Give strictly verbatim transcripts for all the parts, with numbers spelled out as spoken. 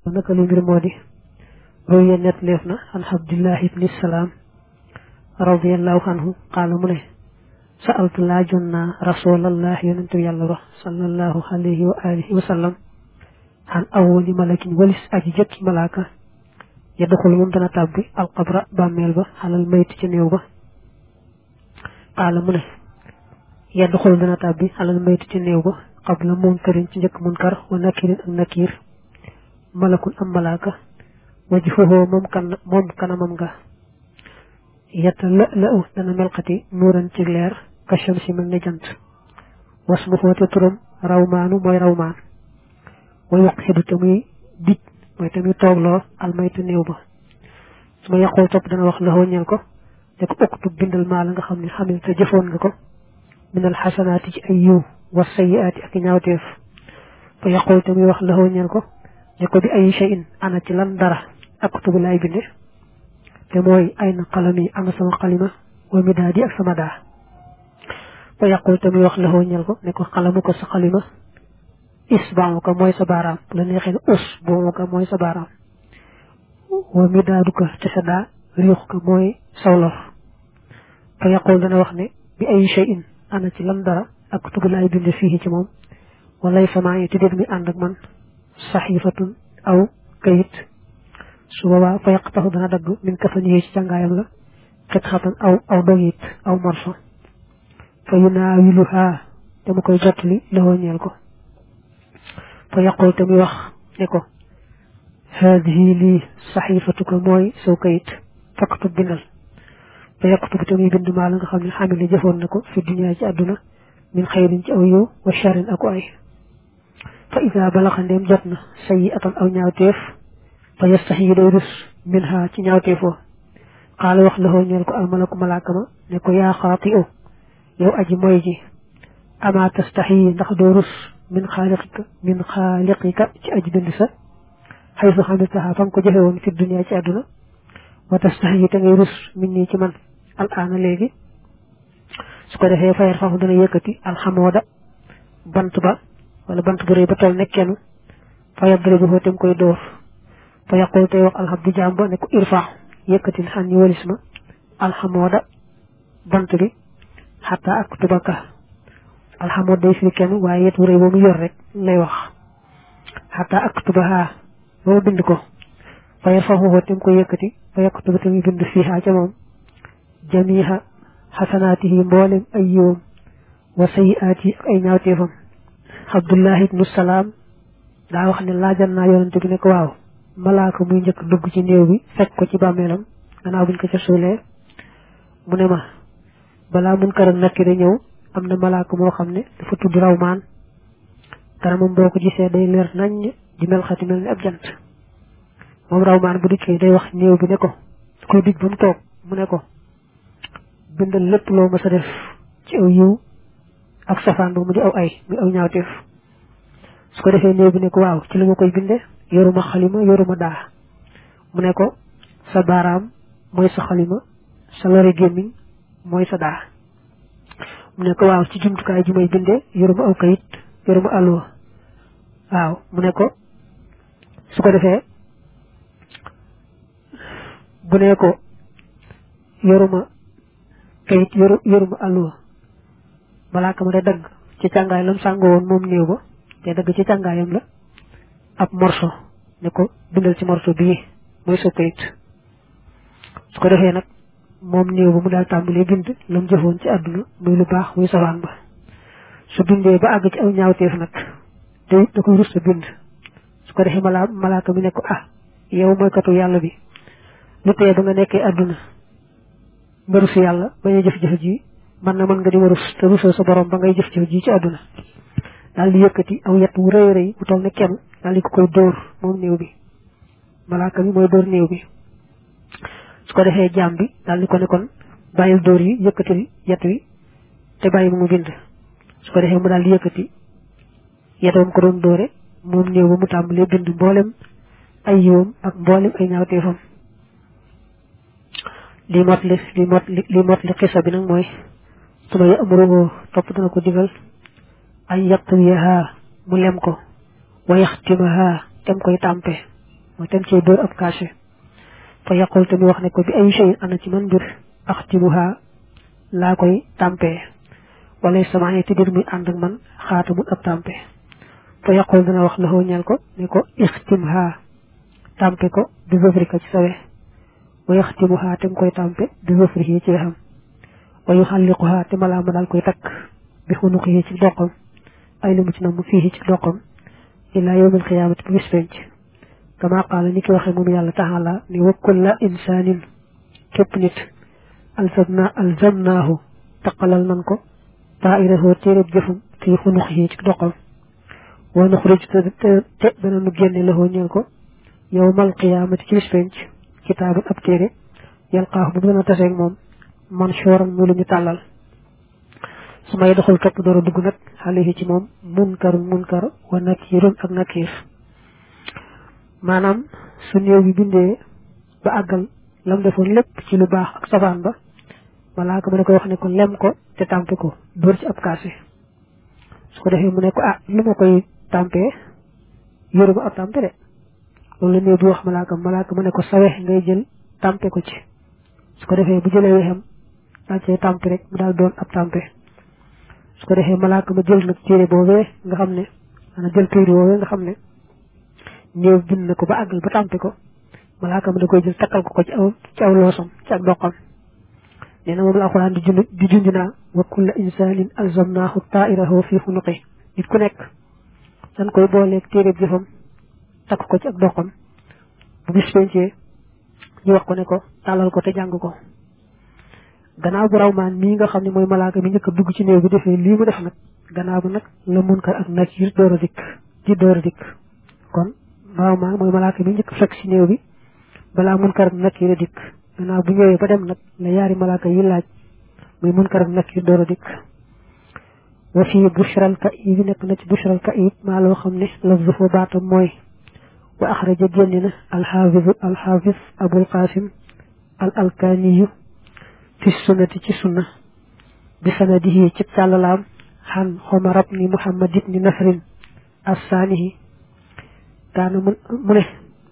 naka lu mbir moo di روي نتلفنا عن عبد الله بن السلام رضي الله عنه قال منه سألت الله جنة رسول الله ينتو يالله صلى الله عليه وآله وسلم عن أول ملك ولس أجيجك ملاكة يدخل ممتنا تابي القبر باميل با على الميت جنيو با قال منه يدخل دنا تابي على الميت جنيو با قبل منكر جنك منكر ونكير النكير ملك أم ملاكة وجهه ممكن ممكن ممغا يتلألأ دنا ملقتي نورا تغلير كشمس من نجنت واسمه تترم رومان موي رومان ويقحد تمي ديك موي تمي توغلو الميت نيوبا سما يقول توب دنا واخ له ñal ko tek اكتب بندل ما لا nga xamni xamil te jëfon nga ko من الحسنات ايو والسيئات ak ñaawteef fa yaqul tami wax lahu ñal ko ñako bi ay shay'in ana ci lan dara اكتب لاي بinde te moy ayna qalami ana sama qalima wa midadi ak sama da fa yaqul tami wax lahu ñal ko ne ko qalamu ko sa qalima isba'u ka moy sa baram la nexé us bo ka moy sa baram wa midadu ka ci sa da riix ka moy sawlo fa yaqul dana wax ne bi ay shay'in ana ci lam dara aktub lay binde fihi ci mom walay sama yi tidde mi and ak man sahifatun aw kayit suba fa yaqtahu dana dag min kafani ci jangayam la qitatan aw aw dogit aw morso fa yunawiluha dama koy jotli lo ñel ko fa yaqul tami wax ne ko hadhihi li sahifatuka moy so kayit faktub binal fa yaktub tami bind ma la nga xamni xamil jëfon nako fi dunya ci aduna min khairin ci aw yu wa sharrin ak ay fa iza balagha ndem jotna sayi'atan aw ñaawteef fa yastahi dayrus minha ci ñaawteefo qala wax lahu ñel ko al malaku malakama ne ko ya khati'u yow aji moy ji ama tastahi ndax do rus min khaliqika min khaliqika ci aji bind sa haythu hamitaha fam ko joxe won fi dunya ci aduna wa tastahi ta ngay rus minni ci man al ana legi su ko defé fayar fa dana yëkëti al hamoda bant ba wala bant bu reey ba tol nekkenu fa yadribu hotem koy door fa yaqul tay wax al habdu jamba ne ko irfa yëkëti hanni walisma al hamoda bant bi hatta aktubaka al hamod day fi kenn waye yet wure bo mu yor rek lay wax hatta aktubaha bo bind ko fa yarfahu hotem ko yëkëti fa yaktubu tam bind fiha ca mom jamiha hasanatihi mbolim ayyum wa sayiati ay ñaawtefam abdullah ibn salam da wax ni laajan na yonent bi ne ko waaw malaka muy ñëk dugg ci neew bi fekk ko ci bamelam gannaaw buñ ko ci suulé mu ne ma bala mun karam nakire ñew amna malaka mo xamne dafa tudd rawman dara mom boko gisé day leer nañ di mel xati mel ni ab jant mom rawman bu diké day wax neew bi ne ko ko dig bam tok mu ne ko bindal lepp lo ma sa def ci aw yu ak safan bu mu di aw ay mi aw ñaawteef su ko defé neew bi ne ko waaw ci lama koy bindé yoruma xalima yoruma da mu ne ko sa baram moy sa xalima sa lore gemiñ moy sa da mu ne ko waaw ci jumtukaay ji may bindé yoruma aw kayit yoruma allo waaw mu ne ko su ko defé bu ne ko yoruma kayit yoruma allo balaka ma dag ci tangay lam sango won mom neew ba te dag ci tangayam la ab morso ne ko bindal ci morso bi moy so kayit su ko defé nak mom neew bu mu dal tambali bind lam jëfon ci aduna muy lu baax muy sawaan ba su bindé ba ag ci aw ñaawteef nak te da ko rusta bind su ko defé mala malaka mi ne ko ah yow moy katu yalla bi lu té ba nga nekké aduna mbaru ci yalla baña jëf jëf ji man na man nga di warus te russo sa borom ba ngay jëf jëf ji ci aduna dal di yëkëti aw yett wu reey reey bu tol ne kenn dal di ko koy door mom neew bi malaka mi moy door neew bi su ko defé jambi dal di ko ne kon bayil door yi yëkëti yett wi te bayyi mu bind su ko defé mu dal di yëkëti yetom ko doon doore mom neew ba mu tambalé bind mbolem ay yoom ak mbolem ay ñaawtefam li mot li li mot li mot li xissa bi nak moy suma ya amuru top dana ko digal ay yaqtiha mu lem ko wa yaxtimaha tam koy tampé mo tam ci door ab kasse fa yaqul tam wax ne ko bi ay shay ana ci man bir akhtibuha la koy tampé wala samay te dir muy and ak man khatamu ab tampé fa yaqul dana wax la ho ñal ko ne ko ikhtimha tampé ko du afrika ci sawé wa yakhtimuha tam koy tampé du afrika ci xam wa yuhalliquha tam la ma dal koy tak bi xunuqi ci doqam ay lu mu ci nam fi ci doqam ila yawm al qiyamah bis penc kama qala ni ki waxe mum yalla ta'ala ni wa kullu insanin kep nit alzamna alzamnahu taqalal nan ko ta'irahu tere jefum fi xunuqi ci doqam wa nukhrij te dana nu genné la ho ñel ko yawm al qiyamah ci bis penc kitabu ab tere yalqahu bu dana tassé ak mom man shoran mu lu ñu talal suma yadkhul top doro dugg nak alayhi ci mom munkar munkar wa nakirun ak nakir manam su neew bi bindé ba agal lam defon lepp ci lu bax ak saban ba wala ko mu ne ko wax ne ko lem ko te tampé ko dor ci ab kasse su ko defé mu ne ko ah luma koy tampé yoru ba ab tampé de lolu neew bi wax malaka malaka mu ne ko sawé ngay jël tampé ko ci su ko defé bu jëlé wéxam da ci tampé rek mu dal doon ab tampé su ko defé malaka ma jël nak téré bobé nga xamné ana jël téré bobé nga xamné ñew bind nako ba agal ba tampé ko malaka ma da koy jël takal ko ko ci aw ci aw losam ci ak doxam neena mom alquran di jundu di junduna wa kullu insanin alzamnahu ta'irahu fi khunuqi nit ku nek dan koy bolé téré jëfam tak ko ci ak doxam bu bis pencé ñu wax ko ne ko talal ko te jang ko gannaaw bu rawman mi nga xamni moy malaka mi ñëk dugg ci neew bi defé li mu def nak gannaaw bu nak la munkar ak nakir doora dik di doora dik kon rawman moy malaka mi ñëk fek ci neew bi bala munkar ak nakir dik gannaaw bu ñëwé ba dem nak la yaari malaka yi laaj moy munkar ak nakir doora dik wa fi bushral ka'ib nek na ci bushral ka'ib ma lo xamni lafzu baatam moy wa akhraja jannina al hafiz al hafiz abul qasim al alkani في السنة في السنة بسنده تتعلم عن عمر بن محمد بن نصر الثاني كان منه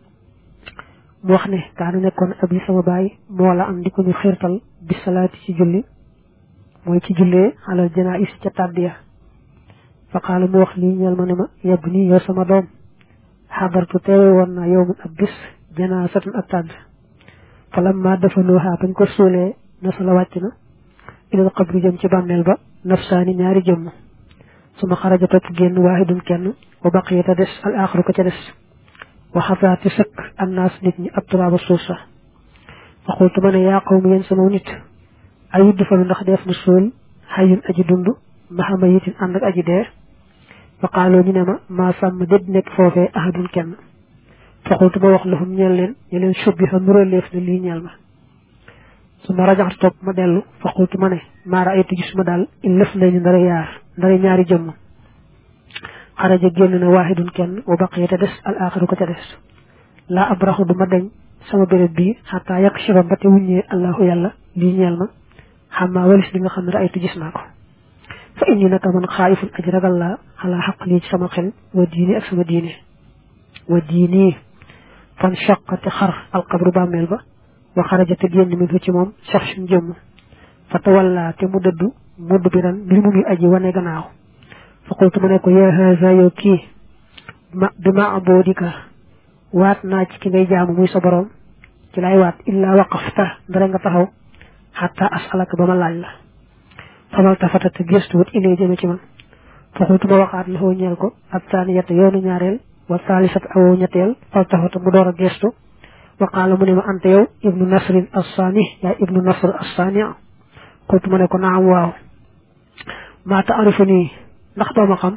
موخنه كان نكون ابي سما باي مولا ام ديكو ني خيرتال بالصلاه في جولي موي ci julle على الجنائز ci tadiya فقال موخ لي ñal manema yabni yo sama dom hadartu tewe wonna yowm abdus janazatun atad falamma dafanuha bañ ko sulé nasala wàccna ila alqabri jëm ci bàmmeel ba nafsaani ñaari jëmm suma xaraja topp génn waahidun kenn wa baqiyata des al aaxiru ka ca des wa xafaati sëkk annaas nit ñi ab turaaba suuf sa fa xultu ma ne yaa qawmi yéen sama nit ayudd fa ndax def na suul xayun aji dund maxama yitin ànd ak aji dee fa qaaloo ñu ne ma maa sàmm déd nekk foofee ahadun kenn fa xultu ma wax lahum ñeel leen ñu leen subbi fa nuróleef na lii ñeel ma suma rajaxtu top ma delu fa qultu mané ma ra'aytu gisuma dal illaf nañu ndara yaar ndara ñaari jëm xaraja genn na wahidun kenn wa baqiyata des al akhiru ko ca des la abrahu duma dañ sama béré bi hatta yakshifa bati wuñé allah yalla li ñeel ma xamma walis li nga xam ra'aytu gis nako fa inni naka man khaifun ajragal la ala haqli ci sama xel wa diini ak sama diine wa diini fan shaqqati khar al qabru bamel ba wa kharajat genn min ci mom shakhsun jëm fa tawalla te mu deddu mudbiran li mu ngi aji wane gannaaw fa qultu ma ne ko ya haza yow ki ma bima abodika waat naa ci ki ngay jaamu muy sa borom ci lay waat illa waqafta dara nga taxaw hatta as'alaka bama laaj la famal tafata te gestu wut ilay jëme ci man fa qultu ma waxaat la ho ñeel ko ak taniyata yoonu ñaarel wa salisat awu ñettel fa tafata mu doora gestu وقال من ما أنت يو ابن نصر الصاني يا ابن نصر الصاني قلت من يكون نعم واو ما تعرفني نخطو مقام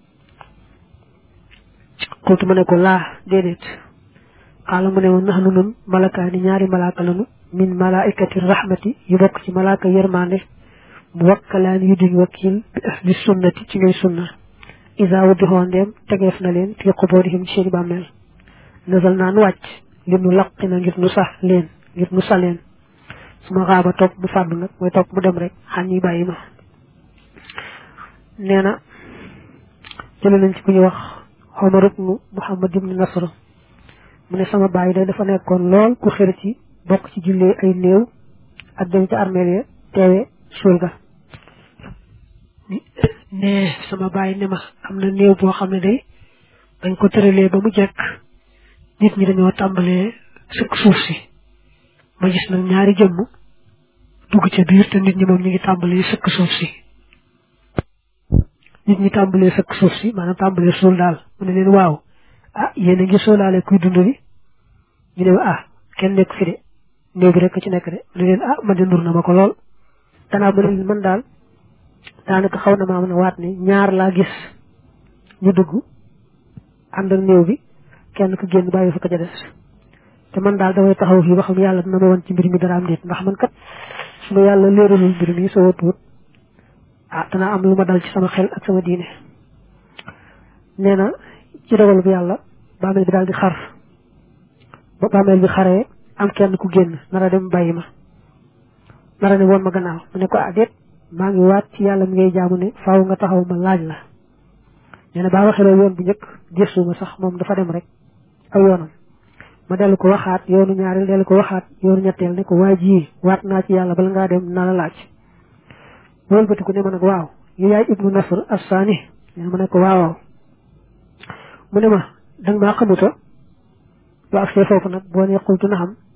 قلت من يكون لا ديدت قال من يكون نحن نن ملكاني نياري ملاك لنو من ملائكة الرحمة يبقى ملاك يرماني موكلان يدن وكيل بأهل السنة تيجي السنة إذا ودهون ديم تغيفنا لين في قبورهم شير بامل نزلنا نوات ngir nu laqina ngir nu sax leen ngir nu saleen suma xaaba top bu fàdd nag mooy top bu dem rek xan yi bàyyi ma nee na jële nañ ci ku ñu wax Omar ibn Muhammad ibn Nasr mu ne sama baay day dafa nekkoon lool ku xër ci bokk ci jullee ay néew ak dem ci armeel ya teewe suul ga ne sama baay ne ma am na néew boo xam ne day dañ ko tëralee ba mu jekk nit ñi dañoo tàmbalee sëkk suuf si ma gis nag ñaari jëmm dugg ca biir te nit ñi moom ñu ngi tàmbalee sëkk suuf si nit ñi tàmbalee sëkk suuf si maanaam tàmbalee suul daal mu ne leen waaw ah yéen a ngi soolaale kuy dund bi ñu ne ah kenn nekk fi de néew bi rek ci nekk de mu ne leen ah man de nur na ma ko lool danaa mu ne man daal daanaka xaw na maa mën a waat ni ñaar laa gis ñu dugg ànd ak néew bi kenn ku génn bàyyi fa ko ca des te man daal damay taxaw fii ba xam yàlla dina ma wan ci mbir mi dara am déet ndax man kat su ma yàlla leeralul mbir mi soo tuut ah danaa am lu ma dal ci sama xel ak sama diine nee na ci dogal bi yàlla bàmmeel bi daal di xar ba bàmmeel bi xaree am kenn ku génn nara dem bàyyi ma nara ne woon ma gannaaw mu ne ko ah déet maa ngi waat ci yàlla mi ngay jaamu ne faaw nga taxaw ma laaj la nee na baa waxee loolu yoon bu njëkk gëstu ma sax moom dafa dem rek aw yoonam ma dellu ko waxaat yoonu ñaareel dellu ko waxaat yoonu ñetteel ne ko waa ji waat naa ci yàlla bala ngaa dem naa la laaj wëlbatiku ne ma nag waaw yu yaay ibnu nasr assaani nee ma ne ko waaw mu ne ma danga maa xamuta ba ak see foofu nag boo nee xultu na xam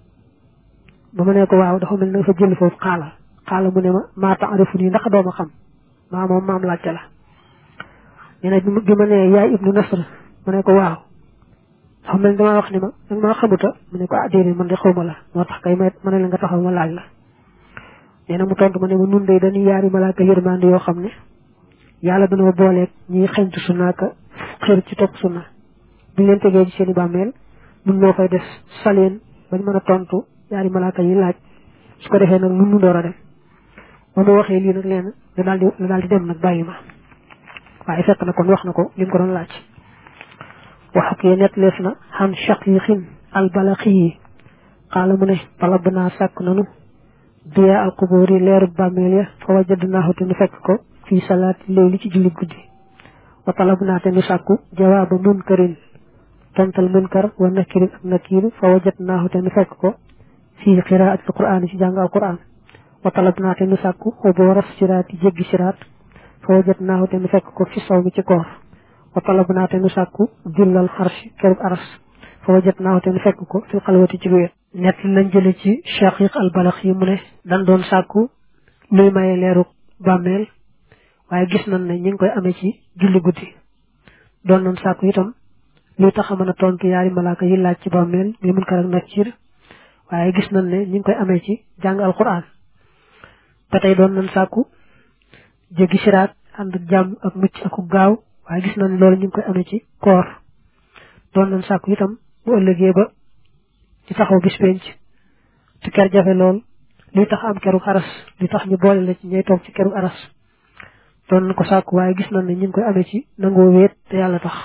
ba ma ne ko waaw dafa mel na fa jël foofu xaala xaala mu ne ma maa taarifu nii ndax dooma xam maa moom maam laajte la nee na bi ma nee yaay ibnu nasr ma ne ko waaw dafa mel damaa wax ni ma danga maa xamuta mu ne ko ah déedéet man de xawma la moo tax kay ma ma ne la nga taxaw ma laaj la nee na mu tontu ma ne ma nun day dañuy yaari malaaka yërmande yoo xam ne yàlla dana booleeg ñiy xeñtu sunna ka xër ci topp sunna buñ leen tegee ci seen i bàmmeel nun ñoo fay des saleen bañ mën a tontu yaari malaaka yi laaj su ko defee nag nun nu door a dem ba ma waxee lii nag leen la daal di la daal di dem nag bàyyi ma waaye fekk na kon wax na ko li mu ko doon laaj waxak ye net lees na xam shaqiqin albalaxi yi xaala mu ne talab naa sàkk nanu diya al quburi leeru bàmmeel ya fa wajadnaahu te nu fekk ko fii salaati leyli ci julli guddi wa talab naa te nu sàkku jawaaba munkarin tontal munkar wa nakirin ak nakir fa wajadnaahu te nu fekk ko fii qiraat al quraan ci jàng al quraan wa talab naa te nu sàkku ubooras siraati jéggi siraat fa wajadnaahu te nu fekk ko fi saw mi ci koor wa talab naa te nu sàkku jullal xarsh kerub aras fa wajadnaahu te nu fekk ko fi xalwati ci wéet nett lañ jële ci shaqiq al balax yi mu ne dan doon sàkku luy maye leeru bàmmeel waaye gis nañ ne ñi ngi koy amee ci julli guddi doon nañ sàkku itam luy tax a mën a tontu yaari malaaka yi laaj ci bàmmeel muy munkar ak nakiir waaye gis nañ ne ñi ngi koy amee ci jàng alquran ba tey doon nañ sàkku jéggi siraat ànd jàmm ak mucc ak gaaw waaye gis nañ loolu ñu ngi koy amee ci koor doon nañ sàkku itam bu ëllëgee ba ci taxaw bis penc te ker jafe lool luy tax am keru aras li tax ñu boole la ci ñay toog ci keru aras doon nañ ko sàkku waaye gis nañ ne ñu ngi koy amee ci nangoo wéet te yàlla tax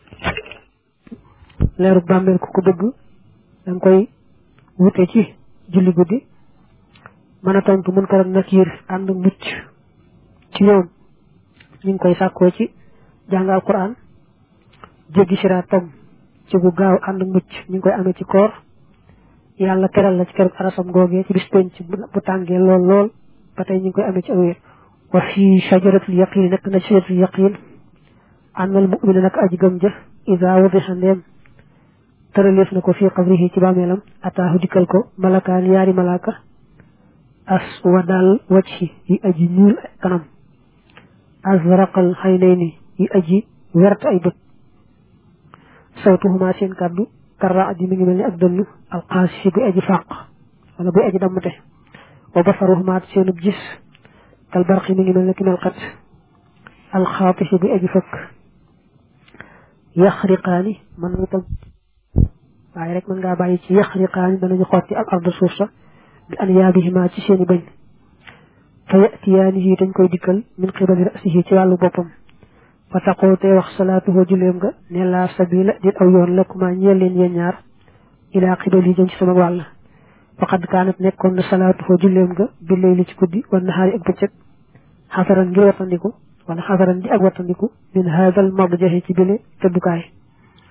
leeru bàmmeel ku ko bëgg da nga koy wute ci julli guddi mën a tontu munkar ak nakiir ànd mucc ci ñoom ñu ngi koy sàkkoo ci jàng alquran jéggi siraatam ci bu gaaw ànd mucc ñu ngi koy amee ci koor yàlla teral la ci keroog arasam googee ci bis penc bu tàngee lool lool ba tey ñu ngi koy amee ci awéer wa fii shajaratul yaqin nekk na shajaratul yaqin ànnal mu'mina nag aji gëm ja isa wadixa ndeem tëraleef na ko fii qabrihi ci bàmmeelam ataahu dikkal ko malakaan yaari malaaka as wadal wajhi yi aji ñuul kanam azraqal xaynayni yi aji wert ay bët sawtuhuma seen kàddu karra aji mi ngi mel ni ak dënn alxaasi buy aji fàq wala buy aji dammate wa basaruhuma seenub gis kal barqi mi ngi mel ni ki melxat alxaatisi buy aji fëkk yaxriqaani mën nañu tam waaye rek mën ngaa bàyyi ci yaxriqaani danañu xotti al arda suuf sa bi an yaabihima ci seeni bañ fa yatiyaanihi dañ koy dikkal min qibali rasihi ci wàllu boppam fa taqoo tey wax salaatuhu julleem nga ne laa sabila dit aw yoon lakkuma ñeel leen yéen ñaar ilaa qibali jëm ci sama wàll faqad kaanat nekkoon na salaatuhu julleem nga bi layli ci guddi wa nahaari ak bëccëg xasaran ngir wattandiku wala xasaran di ak wattandiku min haadal madjahi ci bile tëddukaay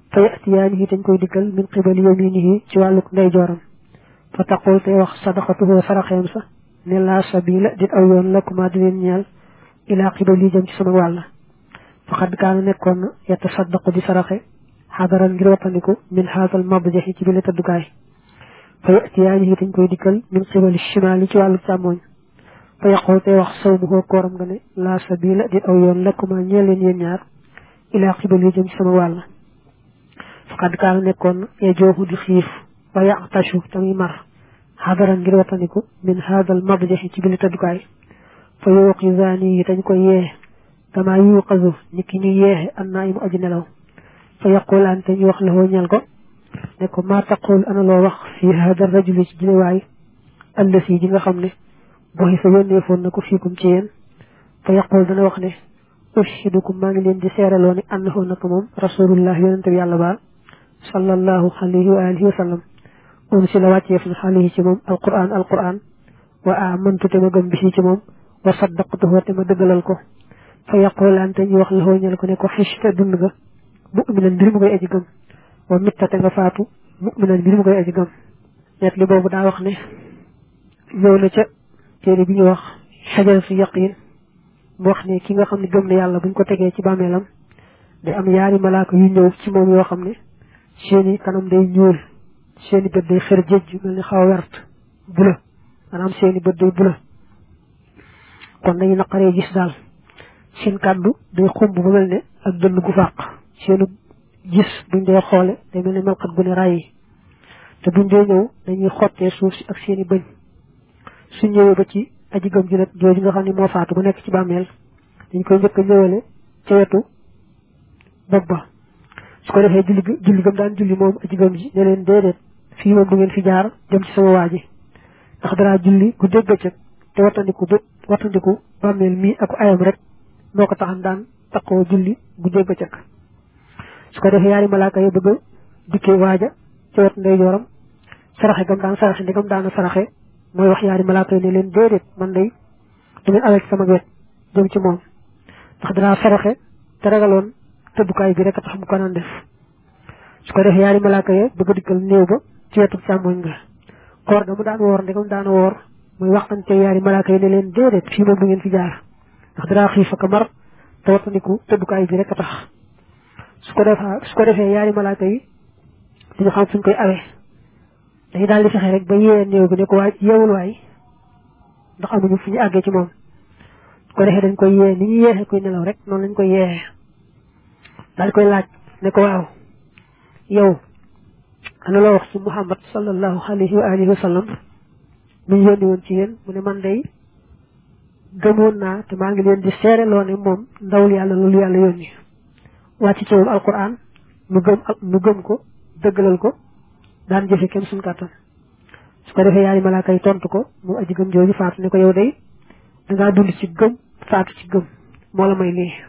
fa yatiyaanihi dañ koy dikkal min qibali yaminihi ci wàlluk ndeyjooram fa taqul te wax sadaqatuhu saraxeem sa ne laa sabila dit aw yoon lakkuma di leen ñeel ila qibali jëm ci sama wàll faqad kaana nekkoon na yatasaddaqu di saraxe xadaran ngir wattandiku min haasal mabjahi ci bile tëddukaay fa yatiyaanihi dañ koy dikkal min qibali shimaali ci wàllu càmmooñ fa yaqul te wax sawmuhu kooram nga ne laa sabila dit aw yoon lakkuma ñeel leen yéen ñaar ila qibali jëm ci sama wàll faqad kaana nekkoon na yajoohu di xiif wa yaqtashu tamuy mar xadaran ngir wattandiku min haasal mabjahi ci bile tëddukaay fa yuqizaani yi dañ koy yee kama yuqazu ni ki ñu yeexe an naa imu aji nelaw fa yaqulaan te ñu wax la ñal ko ne ko maa taqul ana loo wax fii hada rajuli ci jinewaay allasi ji nga xam ne boxi fa yónnee foon na ko fiikum ci yéen fa yaqul dana wax ne ushidukum maa ngi leen di seeraloo ne annahu naka moom rasulullah yonente bi yàlla ba sallallahu alayhi wa alihi wa sallam un si la wàcceef na alayhi ci moom alquran alquran wa amantu te ma gëm bi ci moom wa saddaqtuhu te ma dëggalal ko fa yaqulaan te ñu wax la ñal ko ne ko xiste dund nga mu'minan mbir mu koy aji gëm wa mitta te nga faatu mu'minan mbir mu koy aji gëm net li boobu daa wax ne ñëw na ca téere bi ñu wax xajar si yaqin mu wax ne ki nga xam ne gëm na yàlla buñ ko tegee ci bàmmeelam day am yaari malaaka yu ñëw ci moom yoo xam ne seeni kanam day ñuul seeni bët day xër jëj yu mel ni xaw a wert bula maanaam seeni bët day bula kon dañu naqaree gis daal seen kàddu day xumb ba mel ne ak dënn gu fàq seenu gis buñ dee xoole day mel ne melxat gu ne ràyyi te buñ dee ñëw dañuy xottee suuf si ak seeni bëñ suñ ñëwee ba ci aji gëm ji nag jooju nga xam ne moo faatu ba nekk ci bàmmeel dañ koy njëkk a ñëwale ca wetu bopp ba su ko defee julli julli gëm daan julli moom aji gëm ji ne leen déedéet fii moom du ngeen fi jaar jëm ci sama waa ji ndax danaa julli gu dégg bëccëg te wattandiku bët wattandiku bàmmeel mii ak ayam rek moo ko taxan daan takkoo julli gu dégg bëccëg su ko defee yaari malaaka yi bëgg a dikkee waaja ca wet ndeyjooram saraxe gam daan saraxe ndegam daana saraxe mooy wax yaari malaaka yi ne leen déedéet man day du ngeen awee ci sama wet jëm ci moom ndax danaa saraxe te ragaloon tëddukaay bi rek a tax mu ko naan def su ko defee yaari malaaka yi bëgg a dikkal néew ba ci wetu càmmoñ nga koor ga mu daan woor ndegam daana woor mooy waxante yaari malaaka yi ne leen déedéet fii moom du ngeen fi jaar ndax danaa xiif ak mar te wattandiku tëddukaay bi rek a tax su ko defee su ko defee yaari malaaka yi duñu xam fuñ koy awee dañu daal di fexe rek ba yee néew bi ne ko waay yeewul waay ndax amuñu fu ñu àggee ci moom su ko defee dañ koy yee ni ñu yeexee koy nelaw rek noonu lañ koy yeexee daal di koy laaj ne ko waaw yow ana loo wax ci Muhammad sallallahu alayhi wa alihi wa sallam mi ñu yónni woon ci yéen mu ne man day gëmoon naa te maa ngi leen di seereloo ne moom ndawul yàlla loolu yàlla yónni wàcc ci moom alquran nu gëm nu gëm ko dëggalal ko daan jëfe kenn suñ kàttan su ko defee yaari malaaka yi tontu ko moom aji gëm jooju faatu ne ko yow day dangaa dund ci gëm faatu ci gëm moo la may lii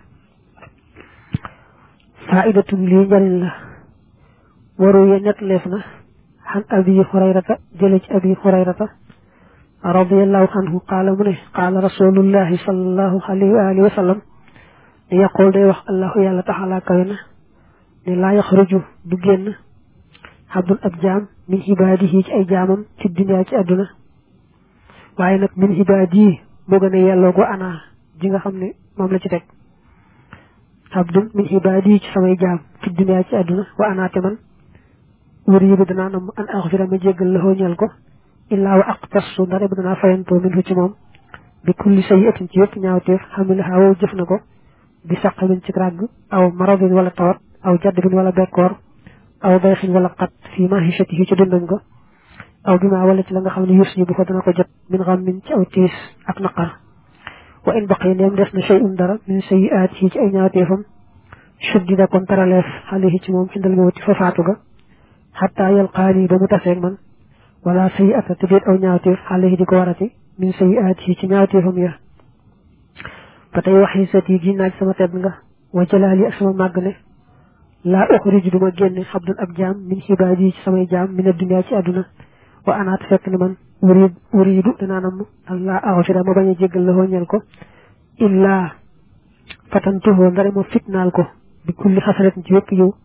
faidatun lii njariñ la waru ye net leef na xan abi hurayrata jële ci abi hurayrata radiyallahu anhu qaala mu ne qaala rasulullahi sallallahu alayhi wa alihi wa sallam ne yaqul day wax allahu yàlla taxala kawe na ne laa yaxruju du génn xabdul ab jaam min ibaadihi ci ay jaamam ci dunya ci àdduna waaye nag min ibaadihi moo gën a yelloo go ana ji nga xam ne moom la ci teg abdul min ibaadihi ci samay jaam ci dunya ci àdduna wa ana te man uriidu danaa nam an axfira ma jéggal la ñeel ko illaa wa aqtasu ndare bu danaa fayantoo min fu ci moom bi kulli sayyi'atin ci yëpp ñaawteef xamilaha wow jëf na ko bi saqamin ci ràgg aw maradin wala tawat aw jaddbin wala bekkoor aw bayxin wala xat fii mahishatihi ci dundam ga aw bi ma wala ci la nga xam ne yus yi bu ko dana ko jot min xam min ci aw tiis ak naqar wa in baqi ndeem des na shay'un dara min sayyi'aatihi ci ay ñaawteefam shuddida kon taraleef alayhi ci moom ci ndal mawti fa faatu ga xataa yalqaani ba mu taseeg man wala sayyi'ata te déet aw ñaawteef alayhi di ko warati min sayyi'aatihi ci ñaawteefam ya ba tey waxi sat yi gi naaj sama tedd nga wa jalaali ak sama màgg ne laa uxriju duma génne xabdun ab jaam min xibaadi yi ci samay jaam min addunya ci àdduna wa anaat fekk ne man uriid uriidu danaa nam allah axfira ma bañ a jéggal la ñeel ko illaa fatantuhoo ndare ma fitnaal ko bi kulli xasanatin ci wépp yiw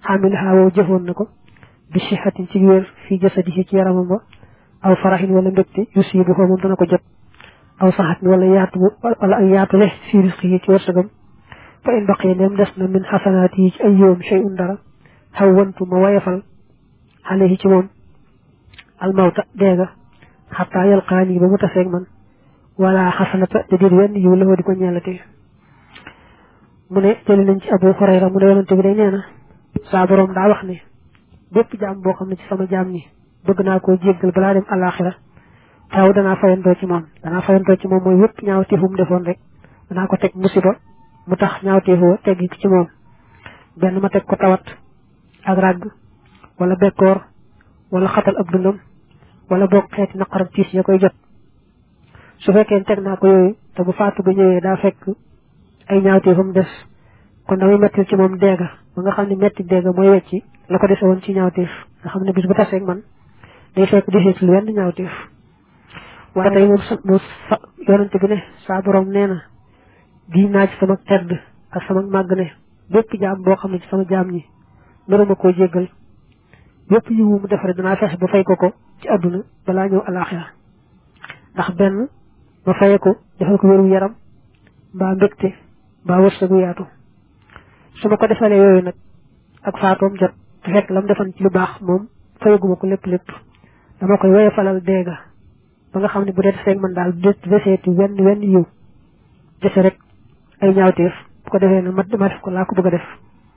xamilha wow jëfoon na ko bi sihatin ci wér fi jasadihi ci yaramam ba aw farahin wala mbégte yusibu ko moom dana ko jot aw saxat wala yaatu wala ay yaatu le fi risqi ci wërsëgam fa in baqiya dem des na min xasanaati ci ay yoom shay'un dara xawwantu ma wayafal alayhi ci moom almawta deega xataa yalqaani ba mu taseeg man wala xasanata te dir wenn yiw la di ko ñeelate mu ne jëli nañ ci Abu Hurayra mu ne yonante bi day nee na saa borom daa wax ne bépp jaam boo xam ne ci sama jaam ñi bëgg naa koo jéggal balaa dem àllaaxira taw danaa fayantoo ci moom danaa fayantoo ci moom mooy yépp ñaawteefum defoon rek danaa ko teg musiba mu tax ñaawteefoo teggi ci moom benn ma teg ko tawat ak ràgg wala bekkoor wala xatal ab dundam wala boog xeeti naqarab tiis ya koy jot su fekkee teg naa ko yooyu te bu faatu ba ñëwee daa fekk ay ñaawteefam des kon damay mettil ci moom deega ba nga xam ne metti deega mooy wecci la ko dese woon ci ñaawteef nga xam ne bis bu taseeg man day fekk desee ci lu wenn ñaawteef waaye tey moom mu yonante bi ne saa borom nee na giñ naa ci sama tedd ak sama màgg ne bépp jaam boo xam ne ci sama jaam ñi naruma koo jéggal bépp yiwu mu defare danaa fexe ba fay ko ko ci àdduna balaa ñëw alaaxira ndax benn ma faye ko defal ko wéru yaram mbaa mbégte mbaa wërsëgu yaatu su ma ko defalee yooyu nag ak faatoom jot te fekk lam defan ci lu baax moom fayaguma ko lépp lépp dama koy woye falal deega ba nga xam ne bu dee seeg man daal deseeti wenn wenn yiw dese rek ay ñaawteef bu ko defee nag ma ma def ko laa ko bëgg a def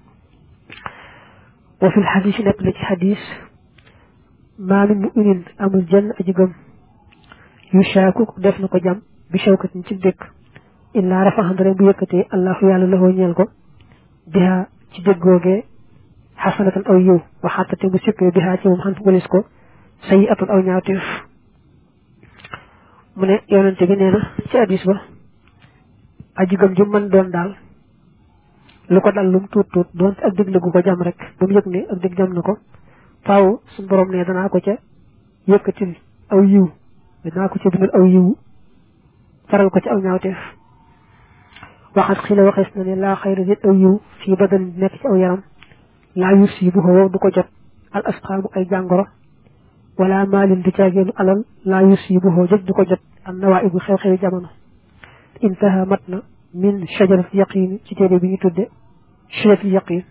wa fil xadis yi nekk na ci xadis maa min mu'minin amul jenn aji gëm yu shaaku def na ko jam bi shawkatin ci dëkk illaa rafaxandare bu yëkkatee allahu yàlla laxoo ñeel ko bihaa ci déggoogee xasanatan aw yiw waxaatate bu sippee bihaa ci moom xan walis ko sayi atun aw ñaawteef mu ne yonente bi nee na ci hadis ba aji gëm ju mën doon daal lu ko dal lum tuut tuut doon ak dégg la gu ko jam rek ba mu yëg ne ak dégg jam na ko faaw suñu borom ne danaa ko ca yëkkatil aw yiw danaa ko ca bindal aw yiw faral ko ci aw ñaawteef waxat xila waxees na ne laa xayra nit aw yiw fii badan nekk ci aw yaram laa yusibu wow du ko jot al asqaamu ay jàngoro wala maalin di caageenu alal laa yusibu wow jot du ko jot am nawaibu xew-xewi jamono intaha mat na min shajarat yaqin ci téere bi ñu tudde shajarat yaqin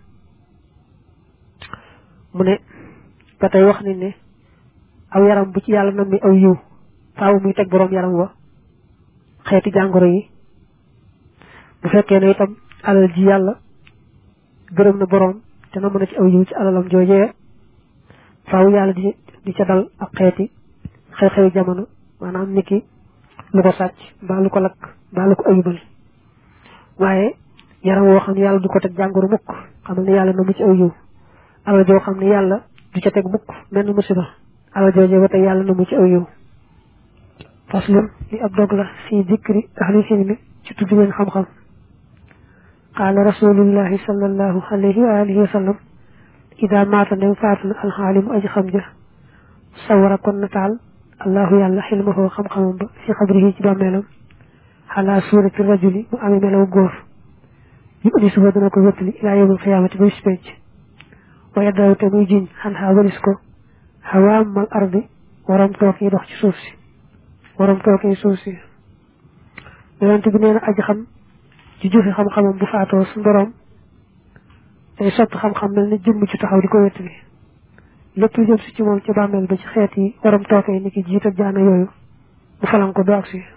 mu ne ba tey wax ni ne aw yaram bu ci yàlla nam mi aw yiw faaw muy teg boroom yaram wa xeeti jàngoro yi bu fekkee ne itam alal ji yàlla gërëm na boroom te na mën a ci aw yiw ci alalam joojee faaw yàlla di di ca dal ak xeeti xew-xewi jamono maanaam niki lu ko sàcc mbaa lu ko lakk mbaa lu ko ayubal waaye yaram woo xam ne yàlla du ko teg jàngoro mukk xamal ne yàlla na mu ci aw yiw alal joo xam ne yàlla du ca teg mukk menn musiba alal joojee ba tey yàlla na mu ci aw yiw faslun li ab dog la fii dikri ahli ilmi ci tudd leen xam-xam qaala rasulullahi sallallahu alayhi wa alihi wa sallam ida maata ndem faatu na alxaalimu aji xam ja sawara kon nataal allahu yàlla xilmahoo xam-xamam ba fi xabrihi ci bàmmeelam xalaa suurati rajuli mu amee melaw góor yu udi suba dana ko wéttali ilaa yawmil xiyaamati ba bis penc wa yaddaw te muy jiñ xan xaa walis ko xawaamal ardi waram toog yi dox ci suuf si waram toog yi suuf si yonent bi nee na aji xam ci jëfe xam-xamam bu faatoo su borom day sotti xam-xam mel ne jëmm ci taxaw di ko wéttali lépp lu jëm si ci moom ci bàmmeel ba ci xeet yi waram tookee ni ki jiit ak jaana yooyu bu falan ko do ak si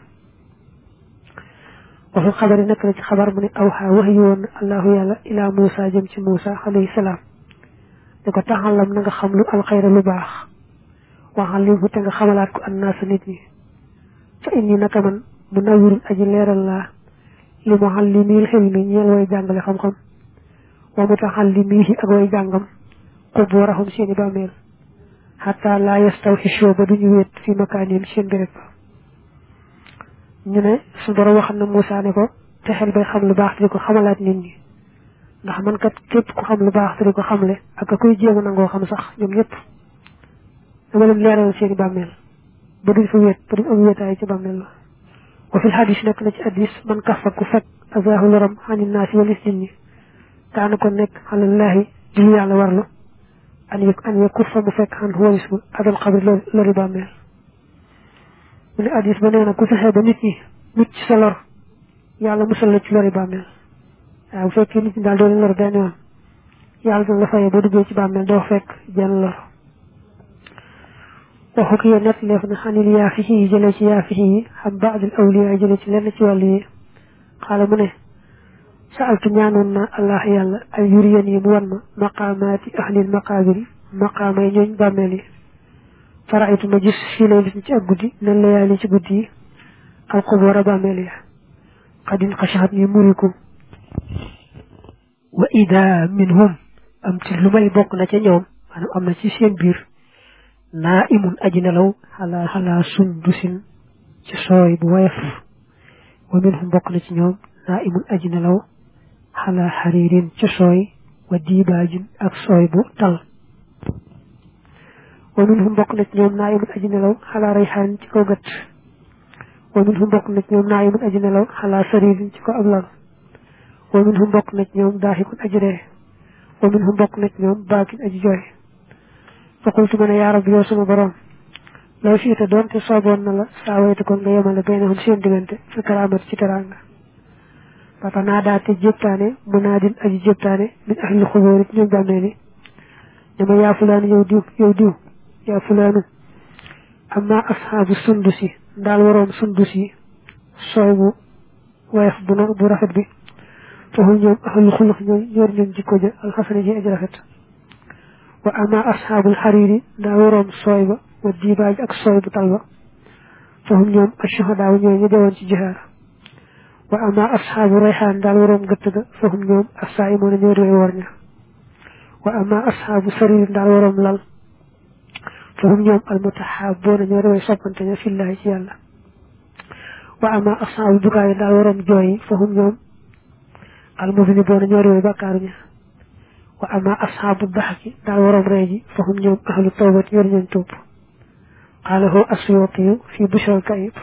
waxu xabar yi nekk na ci xabar mu ne aw xaa wax yi woon allahu yàlla ilaa Muusa jëm ci Muusa alayhi salaam ne ko taxalam na nga xam lu alxayra lu baax waxal li bu te nga xamalaat ko annaasa nit ñi fa inni naka man mu nawirul aji leeral laa li muallimil xilmi ñeel way jàngale xam-xam wa mutaallimihi ak way jàngam quburahum seeni bàmmeel xataa laa yastawxisoo ba duñu wéet fi makaanim seen béréb ñu ne su borom waxam na Moussa ne ko te xel bay xam lu baax te di ko xamalaat nit ñi ndax man kat képp ku xam lu baax te di ko xamle ak a koy jéem a nangoo xam sax ñoom ñëpp dama leen leeral seeni bàmmeel ba duñ fa wéet ba duñ am wéetaay ci bàmmeel la wa fil xadis nekk na ci hadis man kafa ku fekk azaahu loram xani naasi walis nit ñi kaana ko nekk alallahi di yàlla warlu an yëg an yëg fa mu fekk xan wóolis mu adal xabri lori bàmmeel mu ne addis ba nee na ku fexe ba nit ñi nit ci sa lor yàlla musal la ci lori bàmmeel waaw bu fekkee nit ñi daal doon lor benn yoon yàlla dina la fayee ba duggee ci bàmmeel doo fekk jenn lor waxu ki yéen net leef na xanil yaafihi yi jëlee ci yaafihi yi xam baadul awliya jëlee ci lenn ci wàllu yi xaala mu ne sa'altu ñaanoon na allah yàlla ay yuriyan yi mu wan ma maqaamaati ahlil maqaabiri maqaamay ñooñ bàmmeel yi faraitu ma gis fii lay lis ci ak guddi nen layaali ci guddi yi alxuboora bàmmeel yi xadin xashaat ñi muriku wa ida minhum am ci lu may bokk na ca ñoom maanaam am na ci seen biir naa imun aji nelaw xalaa xalaa sundusin ci sooy bu woyof wa minhum bokk na ci ñoom naa imun aji nelaw xalaa xariirin ci sooy wa diibaajin ak sooy bu tal wa minhum bokk na ci ñoom naa imun aji nelaw xalaa rayxaan ci kaw gët wa minhum bokk na ci ñoom naa imun aji nelaw xalaa sariirin ci kaw ab lal wa minhum bokk na ci ñoom daaxikun aji ree wa minhum bokk na ci ñoom baakin aji jooy fa qultu ma ne yaa rabbi yow sama borom law siita doonte sooboon na la saa wayte kon nga yemale baynahum seen diggante fi karaamat ci teraanga papa naa daate jéptaane mu naa din aji jéptaane min ahli xubóori ñoom bàmmeel yi ne ma yaa fulaanu yow diw yow diw yaa fulaanu amma ashaabu sundus yi ndaal waroom sundus yi sooy bu woyof bu no bu rafet bi foofu ñoom ahlu xulux ñooy ñoor ñoom jikko ja alxasana ji aji rafet wa ama ashaabul xariiri daa waroom sooy ba wa diibaaj ak sooy bu tal ba foofu ñoom ashuhadaa ñooy ñu dewoon ci jihaar wa ama ashaabu rayxaan daal waroom gëtt ga foofu ñoom assaa'imoona ñoo di way war ña wa ama ashaabu sariir daal waroom lal foofu ñoom almutahabboona ñoo di way soppante ña fillaahi ci yàlla wa ama ashaabu bukaay daal waroom jooy foofu ñoom almuzniboona ñoo di way bàkkaaru ña wa ama ashaabu daxki daal waroom ree ji fahum ñoom ahlu tawbat yor ñoom tuub qaalahu asuyuti fi bushral kayib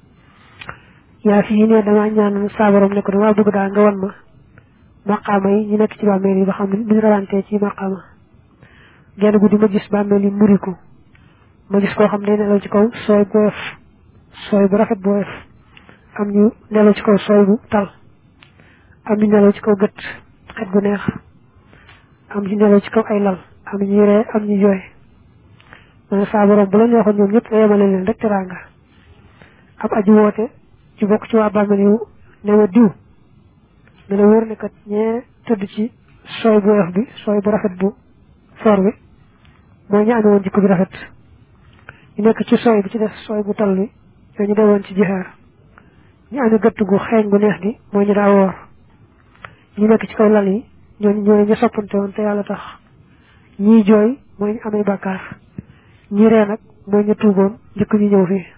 yaa fii ne dama ñaan saa borom ne ko dama bëgg daal nga wan ma maqaama yi ñu nekk ci bàmmeel yi ba xam ne buñu rawantee ci maqaama genn guddi ma gis bàmmeel yi muriku ma gis koo xam ne nelaw ci kaw sooy bu woyof sooy bu rafet bu woyof am ñu nelaw ci kaw sooy bu tal am ñu nelaw ci kaw gët xet gu neex am ñu nelaw ci kaw ay lal am ñu ree am ñu jooy man saa borom bu la neexoon ñoom ñëpp nga yemale leen rek teraanga ab aji woote ci bokk ci waa bàmmeel yu ne ma diw ne la wóor ne kat ñee tëdd ci sooy bu woyof bi sooy bu rafet bu foor bi mooy ñu amee woon jikko bi rafet ñu nekk ci sooy bi ci def sooy bu tal bi ñoo ñu dewoon ci jihaar ñu amee gëtt gu xeeñ gu neex gi mooy ñu daa woor ñu nekk ci kaw lal yi ñooñu ñooy ñu soppante woon te yàlla tax ñii jooy mooy ñu amee bàkkaar ñii ree nag mooy ñu tuuboon njëkk ñu ñëw fii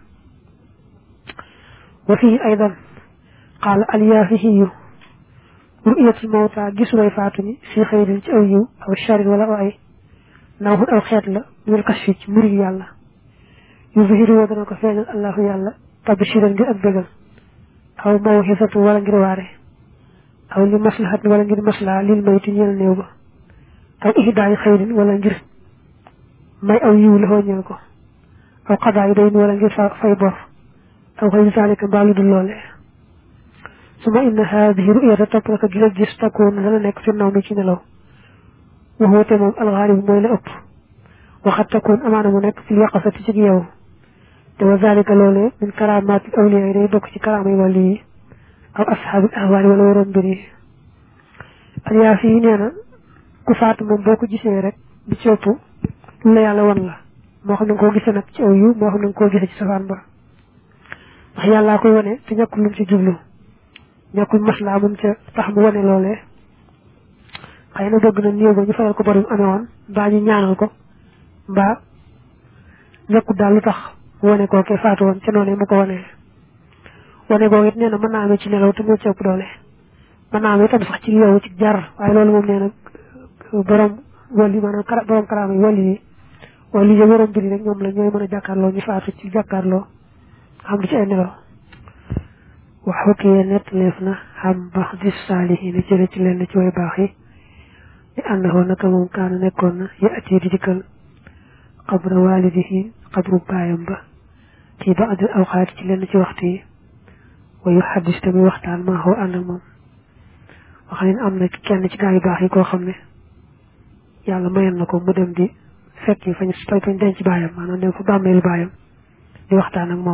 wa fii aydan qaala alyaafihiyu ru'yatul mawta gis way faatu ñi fii xëyrin ci aw yiw aw sharin wala aw ay nawxun aw xeet la minal kasfi ci murig yàlla yu zuhiru woo dana ko feeñal allahu yàlla tabshiran ngir ak bégal aw mawxisatu wala ngir waare aw li maslahat wala ngir maslaa lil mayti ñeel néew ba aw ihdaay xëyrin wala ngir may aw yiw la xoo ñeel ko aw xadaay dayn wala ngir fay bor aw xëy zalika mbaalu dul loole suma inna haadihi ru'yata topp naka gi nga gis takkoon dana nekk fi naw mi ci nelaw waxoote moom alxaalib mooy la ëpp waxat takkoon amaana mu nekk fi yaqasati ci yow te wa zalika loolee min karaamaati awliya yi day bokk ci karaamay wàlli yi aw asxaabul ahwaani wala waroon mbir yi alyaasi yi nee na ku faatu moom boo ko gisee rek bi ci ëpp lu la yàlla wan la moo xam ne nga koo gisee nag ci aw yiw moo xam ne nga koo gisee ci safaan ba ndax yàllaa koy wane te ñàkkul lum ci jublu ñàkkul maslaa mum ca tax mu wane loolee xëy na bëgg na néew ba ñu fayal ko bari mu amee woon mbaa ñu ñaanal ko mbaa ñàkkul daal lu tax mu wane koo kee faatu woon ca noonu mu ko wanee wane googu it nee na mën naa amee ci nelaw te moo ci ëpp doole mën naa amee itam sax ci yow ci jar waaye loolu moom nee na borom wàlli maanaam kara borom karaama yi wàlli yi wàlli yi waroon mbiri rek ñoom la ñooy mën a jàkkaarloo ñu faatu ci jàkkaarloo xam du ci ay nelaw wax xukki yee nett leef na xam bax di saalihiina jële ci lenn ci way baax yi li annahu naka moom kaana nekkoon na yaati di dikkal qabra walidihi qabru baayam ba ci ba'd al awqaat ci lenn ci waxtu yi wa yuhaddis tamit waxtaan maa xoo ànd ak moom wax nañ am na kenn ci gaa yu baax yi koo xam ne yàlla mayoon na ko mu dem di fekk yi fañ fañ denc baayam maanaam dem fa bàmmeelu baayam di waxtaan ak moom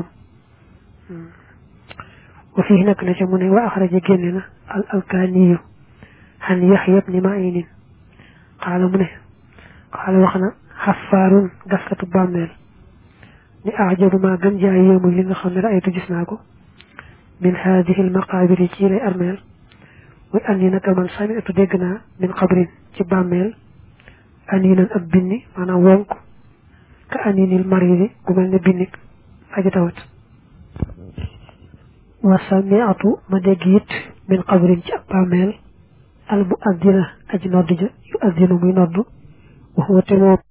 wa fii nekk na ca mu ne wa axraja génne na al alkaaniyu xan yaxya ibni ma'inin xaala mu ne xaala wax na xafaarun gaskatu bàmmeel ni ajabu maa gën jaay yéemu li nga xam ne raaytu gis naa ko min haadihi al maqaabiri ci lay armeel muy andi naka man sami'tu dégg naa min qabrin ci bàmmeel aniinan ab binni maanaam wonk ka aniinil maridi gu mel ne binnik aji tawat wa sami'tu ma dégg it min qabrin ci ab bàmmeel al muaddina aji nodd ja yu addinu muy nodd wa huwa te moom